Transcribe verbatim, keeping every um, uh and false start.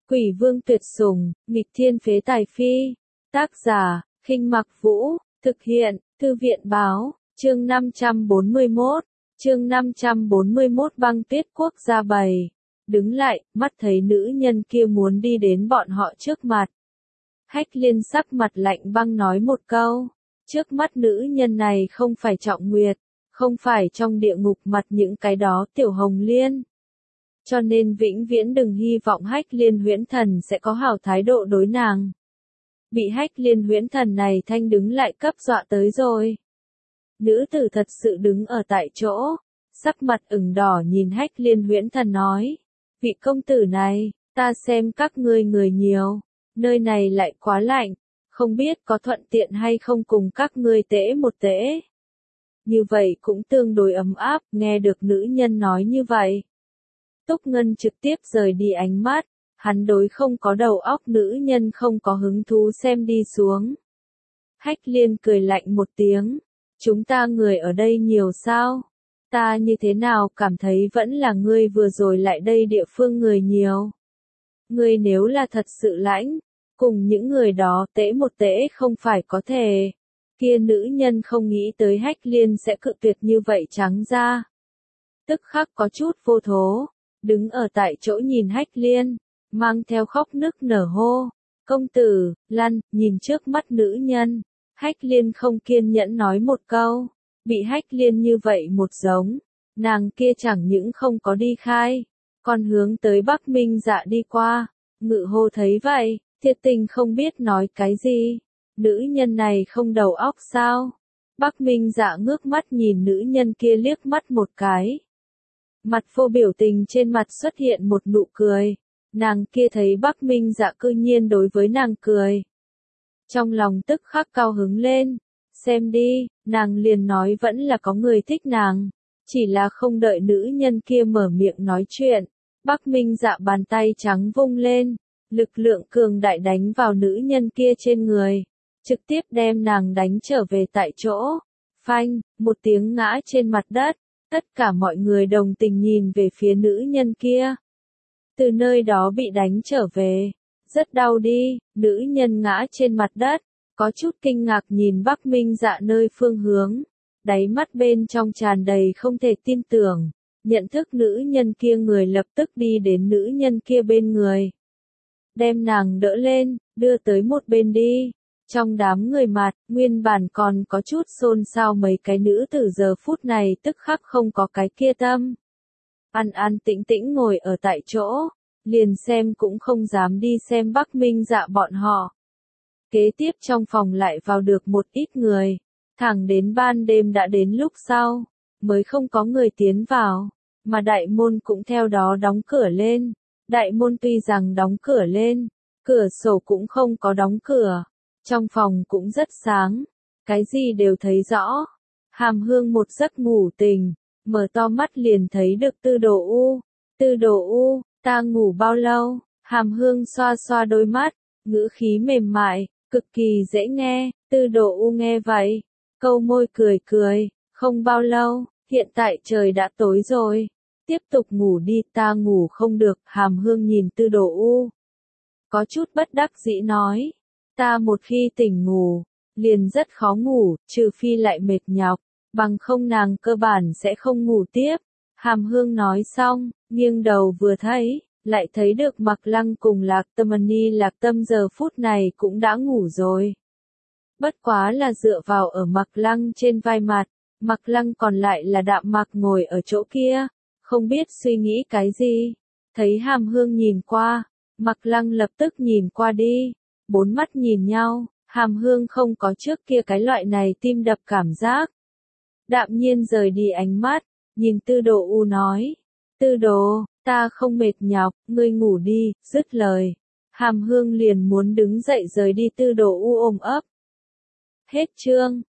Quỷ vương tuyệt sủng, nghịch thiên phế tài phi. Tác giả, Khinh Mặc Vũ, thực hiện, Thư viện báo, chương năm trăm bốn mươi mốt, chương năm trăm bốn mươi mốt băng tuyết quốc gia bày. Đứng lại, mắt thấy nữ nhân kia muốn đi đến bọn họ trước mặt. Hách Liên sắc mặt lạnh băng nói một câu, trước mắt nữ nhân này không phải Trọng Nguyệt, không phải trong địa ngục mặt những cái đó tiểu hồng liên. Cho nên vĩnh viễn đừng hy vọng Hách Liên huyễn thần sẽ có hảo thái độ đối nàng. Bị Hách Liên huyễn thần này thanh đứng lại cấp dọa tới rồi. Nữ tử thật sự đứng ở tại chỗ, sắc mặt ửng đỏ nhìn Hách Liên huyễn thần nói, vị công tử này, ta xem các ngươi người nhiều, nơi này lại quá lạnh, không biết có thuận tiện hay không cùng các ngươi tễ một tễ. Như vậy cũng tương đối ấm áp, nghe được nữ nhân nói như vậy. Túc Ngân trực tiếp rời đi ánh mắt, hắn đối không có đầu óc nữ nhân không có hứng thú xem đi xuống. Hách Liên cười lạnh một tiếng, chúng ta người ở đây nhiều sao? Ta như thế nào cảm thấy vẫn là ngươi vừa rồi lại đây địa phương người nhiều. Ngươi nếu là thật sự lãnh, cùng những người đó tễ một tễ không phải có thể. Kia nữ nhân không nghĩ tới Hách Liên sẽ cự tuyệt như vậy trắng ra. Tức khắc có chút vô thố, đứng ở tại chỗ nhìn Hách Liên, mang theo khóc nức nở hô. Công tử, lăn, nhìn trước mắt nữ nhân. Hách Liên không kiên nhẫn nói một câu, bị Hách Liên như vậy một giống, nàng kia chẳng những không có đi khai, còn hướng tới Bắc Minh Dạ đi qua. Ngự hô thấy vậy, thiệt tình không biết nói cái gì. Nữ nhân này không đầu óc sao? Bắc Minh Dạ ngước mắt nhìn nữ nhân kia liếc mắt một cái. Mặt vô biểu tình trên mặt xuất hiện một nụ cười. Nàng kia thấy Bắc Minh Dạ cư nhiên đối với nàng cười. Trong lòng tức khắc cao hứng lên. Xem đi, nàng liền nói vẫn là có người thích nàng. Chỉ là không đợi nữ nhân kia mở miệng nói chuyện. Bắc Minh Dạ bàn tay trắng vung lên. Lực lượng cường đại đánh vào nữ nhân kia trên người. Trực tiếp đem nàng đánh trở về tại chỗ. Phanh, một tiếng ngã trên mặt đất. Tất cả mọi người đồng tình nhìn về phía nữ nhân kia. Từ nơi đó bị đánh trở về. Rất đau đi, nữ nhân ngã trên mặt đất. Có chút kinh ngạc nhìn Bắc Minh Dạ nơi phương hướng. Đáy mắt bên trong tràn đầy không thể tin tưởng. Nhận thức nữ nhân kia người lập tức đi đến nữ nhân kia bên người. Đem nàng đỡ lên, đưa tới một bên đi. Trong đám người mặt, nguyên bản còn có chút xôn xao mấy cái nữ tử giờ phút này tức khắc không có cái kia tâm. An an tĩnh tĩnh ngồi ở tại chỗ, liền xem cũng không dám đi xem Bắc Minh Dạ bọn họ. Kế tiếp trong phòng lại vào được một ít người, thẳng đến ban đêm đã đến lúc sau, mới không có người tiến vào, mà đại môn cũng theo đó đóng cửa lên. Đại môn tuy rằng đóng cửa lên, cửa sổ cũng không có đóng cửa. Trong phòng cũng rất sáng, cái gì đều thấy rõ. Hàm Hương một giấc ngủ tỉnh, mở to mắt liền thấy được Tư Đồ U. Tư Đồ U, ta ngủ bao lâu? Hàm Hương xoa xoa đôi mắt, ngữ khí mềm mại, cực kỳ dễ nghe. Tư Đồ U nghe vậy, câu môi cười cười, không bao lâu, hiện tại trời đã tối rồi. Tiếp tục ngủ đi, ta ngủ không được. Hàm Hương nhìn Tư Đồ U, có chút bất đắc dĩ nói. Ta một khi tỉnh ngủ, liền rất khó ngủ, trừ phi lại mệt nhọc, bằng không nàng cơ bản sẽ không ngủ tiếp. Hàm Hương nói xong, nghiêng đầu vừa thấy, lại thấy được Mặc Lăng cùng Lạc Tâm Ni. Lạc Tâm giờ phút này cũng đã ngủ rồi. Bất quá là dựa vào ở Mặc Lăng trên vai mặt, Mặc Lăng còn lại là đạm mạc ngồi ở chỗ kia, không biết suy nghĩ cái gì. Thấy Hàm Hương nhìn qua, Mặc Lăng lập tức nhìn qua đi. Bốn mắt nhìn nhau, Hàm Hương không có trước kia cái loại này tim đập cảm giác. Đạm nhiên rời đi ánh mắt, nhìn Tư Đồ U nói. Tư Đồ, ta không mệt nhọc, ngươi ngủ đi. Dứt lời, Hàm Hương liền muốn đứng dậy rời đi. Tư Đồ U ôm ấp. Hết chương.